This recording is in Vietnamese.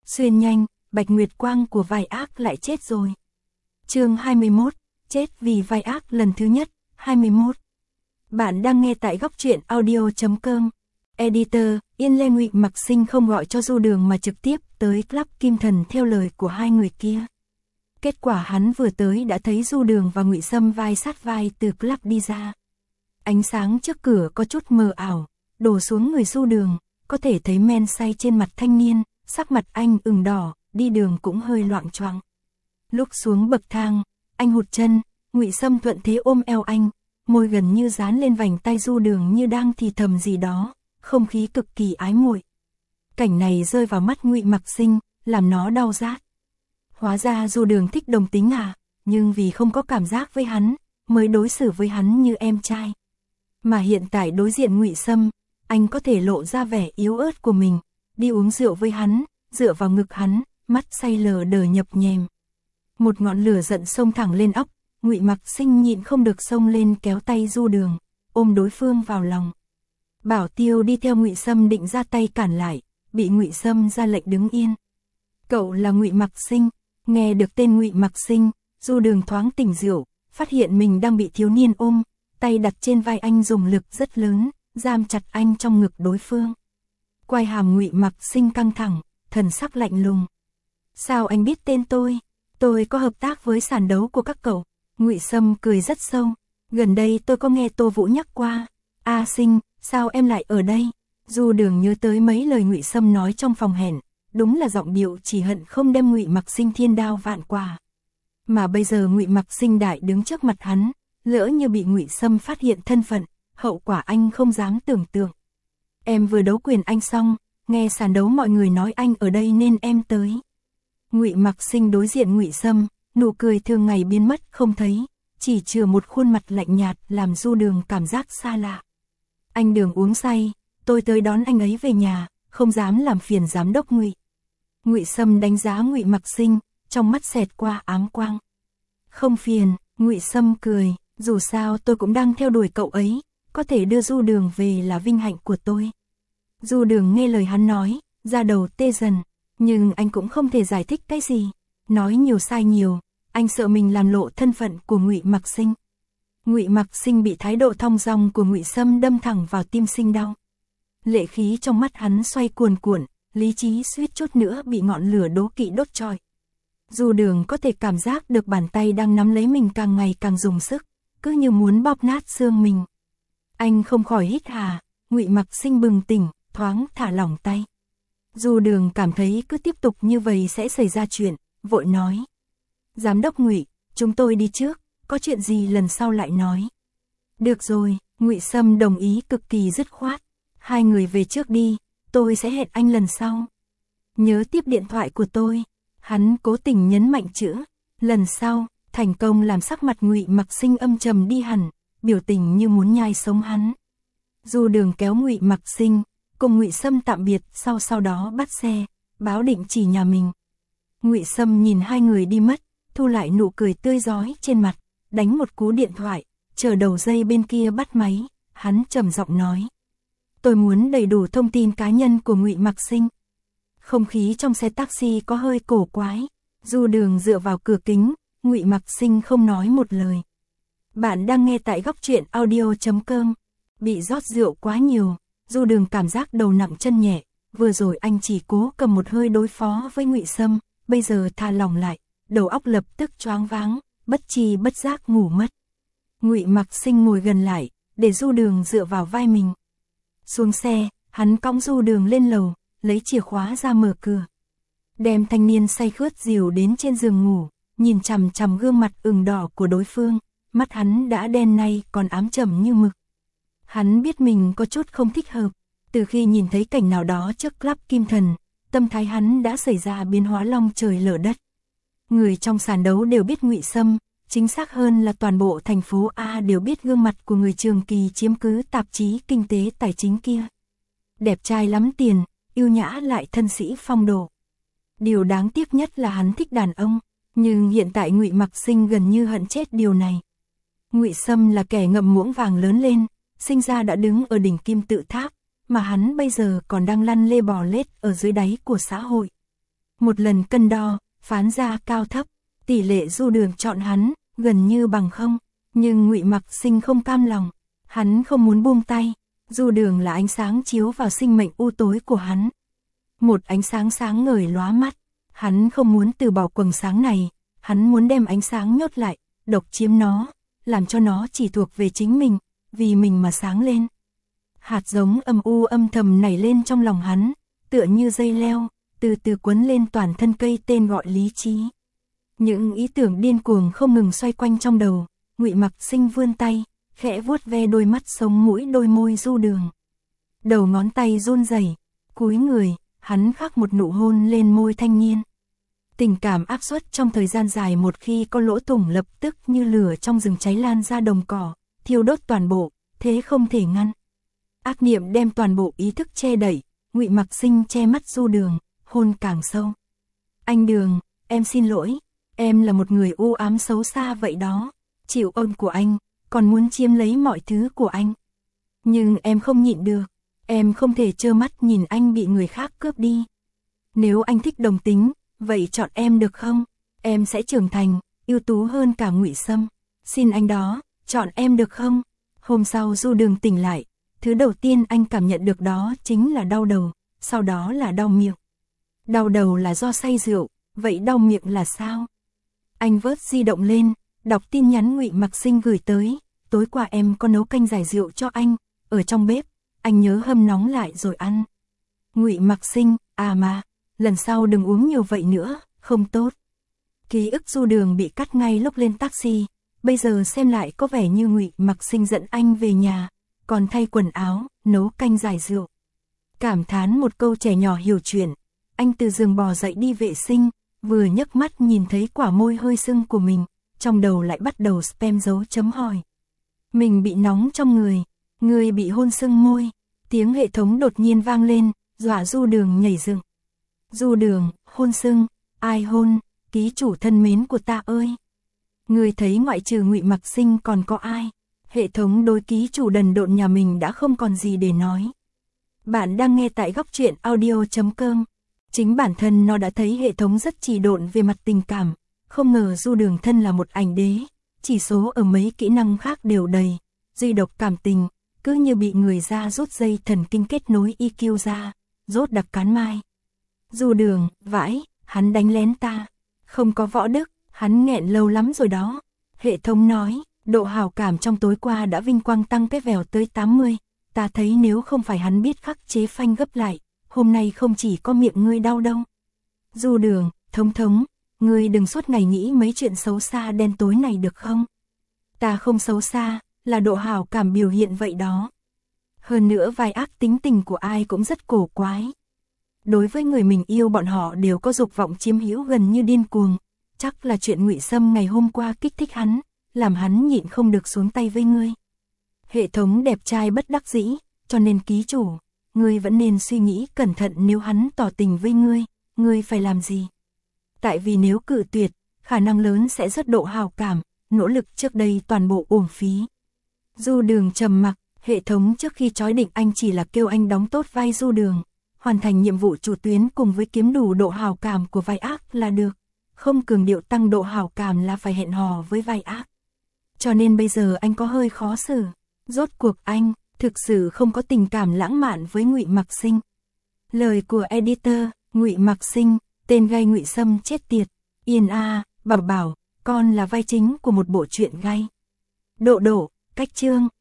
Xuyên nhanh, Bạch Nguyệt Quang của vai ác lại chết rồi. Chương 21, chết vì vai ác lần thứ nhất, 21. Bạn đang nghe tại góc truyện audio.com. Editor, Yên Lê. Ngụy Mặc Sinh không gọi cho Du Đường mà trực tiếp tới Club Kim Thần theo lời của hai người kia. Kết quả hắn vừa tới đã thấy Du Đường và Ngụy Sâm vai sát vai từ club đi ra. Ánh sáng trước cửa có chút mờ ảo, đổ xuống người Du Đường, có thể thấy men say trên mặt thanh niên, sắc mặt anh ửng đỏ, đi đường cũng hơi loạng choạng. Lúc xuống bậc thang, anh hụt chân, Ngụy Sâm thuận thế ôm eo anh, môi gần như dán lên vành tay Du Đường như đang thì thầm gì đó, không khí cực kỳ ái muội. Cảnh này rơi vào mắt Ngụy Mặc Sinh, làm nó đau rát. Hóa ra Du Đường thích đồng tính à, nhưng vì không có cảm giác với hắn, mới đối xử với hắn như em trai. Mà hiện tại đối diện Ngụy Sâm, anh có thể lộ ra vẻ yếu ớt của mình, đi uống rượu với hắn, dựa vào ngực hắn, mắt say lờ đờ nhập nhèm. Một ngọn lửa giận xông thẳng lên óc, Ngụy Mặc Sinh nhịn không được xông lên kéo tay Du Đường, ôm đối phương vào lòng. Bảo Tiêu đi theo Ngụy Sâm định ra tay cản lại, bị Ngụy Sâm ra lệnh đứng yên. Cậu là Ngụy Mặc Sinh. Nghe được tên Ngụy Mặc Sinh, Du Đường thoáng tỉnh rượu, phát hiện mình đang bị thiếu niên ôm, tay đặt trên vai anh dùng lực rất lớn, giam chặt anh trong ngực đối phương. Quai hàm Ngụy Mặc Sinh căng thẳng, thần sắc lạnh lùng. Sao anh biết tên tôi? Tôi có hợp tác với sàn đấu của các cậu. Ngụy Sâm cười rất sâu. Gần đây tôi có nghe Tô Vũ nhắc qua. A Sinh, sao em lại ở đây? Du Đường nhớ tới mấy lời Ngụy Sâm nói trong phòng hẹn. Đúng là giọng điệu chỉ hận không đem Ngụy Mặc Sinh thiên đao vạn quả. Mà bây giờ Ngụy Mặc Sinh đại đứng trước mặt hắn, lỡ như bị Ngụy Sâm phát hiện thân phận, hậu quả anh không dám tưởng tượng. Em vừa đấu quyền anh xong, nghe sàn đấu mọi người nói anh ở đây nên em tới. Ngụy Mặc Sinh đối diện Ngụy Sâm, nụ cười thường ngày biến mất không thấy, chỉ chừa một khuôn mặt lạnh nhạt làm Du Đường cảm giác xa lạ. Anh Đường uống say, tôi tới đón anh ấy về nhà, không dám làm phiền giám đốc Ngụy. Ngụy Sâm đánh giá Ngụy Mặc Sinh, trong mắt xẹt qua ám quang. Không phiền, Ngụy Sâm cười, dù sao tôi cũng đang theo đuổi cậu ấy, có thể đưa Du Đường về là vinh hạnh của tôi. Du Đường nghe lời hắn nói, da đầu tê dần, nhưng anh cũng không thể giải thích cái gì, nói nhiều sai nhiều, anh sợ mình làm lộ thân phận của Ngụy Mặc Sinh. Ngụy Mặc Sinh bị thái độ thong dong của Ngụy Sâm đâm thẳng vào tim sinh đau. Lệ khí trong mắt hắn xoay cuồn cuộn, lý trí suýt chút nữa bị ngọn lửa đố kỵ đốt trọi. Du Đường có thể cảm giác được bàn tay đang nắm lấy mình càng ngày càng dùng sức, cứ như muốn bóp nát xương mình. Anh không khỏi hít hà, Ngụy Mặc Sinh bừng tỉnh, thoáng thả lỏng tay. Du Đường cảm thấy cứ tiếp tục như vậy sẽ xảy ra chuyện, vội nói. Giám đốc Ngụy, chúng tôi đi trước, có chuyện gì lần sau lại nói. Được rồi, Ngụy Sâm đồng ý cực kỳ dứt khoát. Hai người về trước đi, tôi sẽ hẹn anh lần sau. Nhớ tiếp điện thoại của tôi. Hắn cố tình nhấn mạnh chữ lần sau, thành công làm sắc mặt Ngụy Mặc Sinh âm trầm đi hẳn, biểu tình như muốn nhai sống hắn. Du Đường kéo Ngụy Mặc Sinh, cùng Ngụy Sâm tạm biệt, sau đó bắt xe, báo định chỉ nhà mình. Ngụy Sâm nhìn hai người đi mất, thu lại nụ cười tươi rói trên mặt, đánh một cú điện thoại, chờ đầu dây bên kia bắt máy, hắn trầm giọng nói. Tôi muốn đầy đủ thông tin cá nhân của Ngụy Mặc Sinh. Không khí trong xe taxi có hơi cổ quái, Du Đường dựa vào cửa kính, Ngụy Mặc Sinh không nói một lời. Bạn đang nghe tại góc truyện audio.com. Bị rót rượu quá nhiều, Du Đường cảm giác đầu nặng chân nhẹ, vừa rồi anh chỉ cố cầm một hơi đối phó với Ngụy Sâm, bây giờ thả lỏng lại, đầu óc lập tức choáng váng, bất tri bất giác ngủ mất. Ngụy Mặc Sinh ngồi gần lại, để Du Đường dựa vào vai mình. Xuống xe, hắn cõng Du Đường lên lầu, lấy chìa khóa ra mở cửa. Đem thanh niên say khướt dìu đến trên giường ngủ, nhìn chằm chằm gương mặt ửng đỏ của đối phương, mắt hắn đã đen nay còn ám trầm như mực. Hắn biết mình có chút không thích hợp, từ khi nhìn thấy cảnh nào đó trước Club Kim Thần, tâm thái hắn đã xảy ra biến hóa long trời lở đất. Người trong sàn đấu đều biết Ngụy Sâm, chính xác hơn là toàn bộ thành phố A đều biết gương mặt của người trường kỳ chiếm cứ tạp chí kinh tế tài chính kia. Đẹp trai lắm tiền, yêu nhã lại thân sĩ phong độ. Điều đáng tiếc nhất là hắn thích đàn ông, nhưng hiện tại Ngụy Mặc Sinh gần như hận chết điều này. Ngụy Sâm là kẻ ngậm muỗng vàng lớn lên, sinh ra đã đứng ở đỉnh kim tự tháp, mà hắn bây giờ còn đang lăn lê bò lết ở dưới đáy của xã hội. Một lần cân đo, phán ra cao thấp, tỷ lệ Du Đường chọn hắn, gần như bằng không, nhưng Ngụy Mặc Sinh không cam lòng, hắn không muốn buông tay, Du Đường là ánh sáng chiếu vào sinh mệnh u tối của hắn. Một ánh sáng sáng ngời lóa mắt, hắn không muốn từ bỏ quầng sáng này, hắn muốn đem ánh sáng nhốt lại, độc chiếm nó, làm cho nó chỉ thuộc về chính mình, vì mình mà sáng lên. Hạt giống âm u âm thầm nảy lên trong lòng hắn, tựa như dây leo, từ từ quấn lên toàn thân cây tên gọi lý trí. Những ý tưởng điên cuồng không ngừng xoay quanh trong đầu, Ngụy Mặc Sinh vươn tay, khẽ vuốt ve đôi mắt sống mũi đôi môi Du Đường. Đầu ngón tay run rẩy, cúi người, hắn khắc một nụ hôn lên môi thanh niên. Tình cảm áp suất trong thời gian dài một khi có lỗ thủng lập tức như lửa trong rừng cháy lan ra đồng cỏ, thiêu đốt toàn bộ, thế không thể ngăn. Ác niệm đem toàn bộ ý thức che đẩy, Ngụy Mặc Sinh che mắt Du Đường, hôn càng sâu. Anh Đường, em xin lỗi, em là một người u ám xấu xa vậy đó, chịu ơn của anh, còn muốn chiếm lấy mọi thứ của anh. Nhưng em không nhịn được, em không thể trơ mắt nhìn anh bị người khác cướp đi. Nếu anh thích đồng tính, vậy chọn em được không? Em sẽ trưởng thành, ưu tú hơn cả Ngụy Sâm. Xin anh đó, chọn em được không? Hôm sau Du Đường tỉnh lại, thứ đầu tiên anh cảm nhận được đó chính là đau đầu, sau đó là đau miệng. Đau đầu là do say rượu, vậy đau miệng là sao? Anh vớt di động lên, đọc tin nhắn Ngụy Mặc Sinh gửi tới, tối qua em có nấu canh giải rượu cho anh, ở trong bếp, anh nhớ hâm nóng lại rồi ăn. Ngụy Mặc Sinh, à mà, lần sau đừng uống nhiều vậy nữa, không tốt. Ký ức Du Đường bị cắt ngay lúc lên taxi, bây giờ xem lại có vẻ như Ngụy Mặc Sinh dẫn anh về nhà, còn thay quần áo, nấu canh giải rượu. Cảm thán một câu trẻ nhỏ hiểu chuyện, anh từ giường bò dậy đi vệ sinh, vừa nhấc mắt nhìn thấy quả môi hơi sưng của mình, trong đầu lại bắt đầu spam dấu chấm hỏi. Mình bị nóng trong người bị hôn sưng môi, tiếng hệ thống đột nhiên vang lên, dọa Du Đường nhảy dựng. Du Đường, hôn sưng, ai hôn, ký chủ thân mến của ta ơi. Người thấy ngoại trừ Ngụy Mặc Sinh còn có ai? Hệ thống đối ký chủ đần độn nhà mình đã không còn gì để nói. Bạn đang nghe tại góc truyện audio.com. Chính bản thân nó đã thấy hệ thống rất trì độn về mặt tình cảm, không ngờ Du Đường thân là một ảnh đế, chỉ số ở mấy kỹ năng khác đều đầy, duy độc cảm tình, cứ như bị người ra rút dây thần kinh kết nối EQ ra, rốt đặc cán mai. Du Đường, vãi, hắn đánh lén ta, không có võ đức, hắn nghẹn lâu lắm rồi đó. Hệ thống nói, độ hào cảm trong tối qua đã vinh quang tăng cái vèo tới 80, ta thấy nếu không phải hắn biết khắc chế phanh gấp lại, hôm nay không chỉ có miệng ngươi đau đâu. Du Đường, thống, ngươi đừng suốt ngày nghĩ mấy chuyện xấu xa đen tối này được không? Ta không xấu xa, là độ hào cảm biểu hiện vậy đó. Hơn nữa vai ác tính tình của ai cũng rất cổ quái. Đối với người mình yêu bọn họ đều có dục vọng chiếm hữu gần như điên cuồng, chắc là chuyện Ngụy Sâm ngày hôm qua kích thích hắn, làm hắn nhịn không được xuống tay với ngươi. Hệ thống đẹp trai bất đắc dĩ, cho nên ký chủ, ngươi vẫn nên suy nghĩ cẩn thận nếu hắn tỏ tình với ngươi phải làm gì? Tại vì nếu cự tuyệt, khả năng lớn sẽ rất độ hào cảm, nỗ lực trước đây toàn bộ uổng phí. Du Đường trầm mặc, hệ thống trước khi chói định anh chỉ là kêu anh đóng tốt vai Du Đường, hoàn thành nhiệm vụ chủ tuyến cùng với kiếm đủ độ hào cảm của vai ác là được, không cường điệu tăng độ hào cảm là phải hẹn hò với vai ác. Cho nên bây giờ anh có hơi khó xử, rốt cuộc anh thực sự không có tình cảm lãng mạn với Ngụy Mặc Sinh. Lời của editor, Ngụy Mặc Sinh, tên gay Ngụy Sâm chết tiệt, yên bảo con là vai chính của một bộ truyện gay. Độ, cách chương,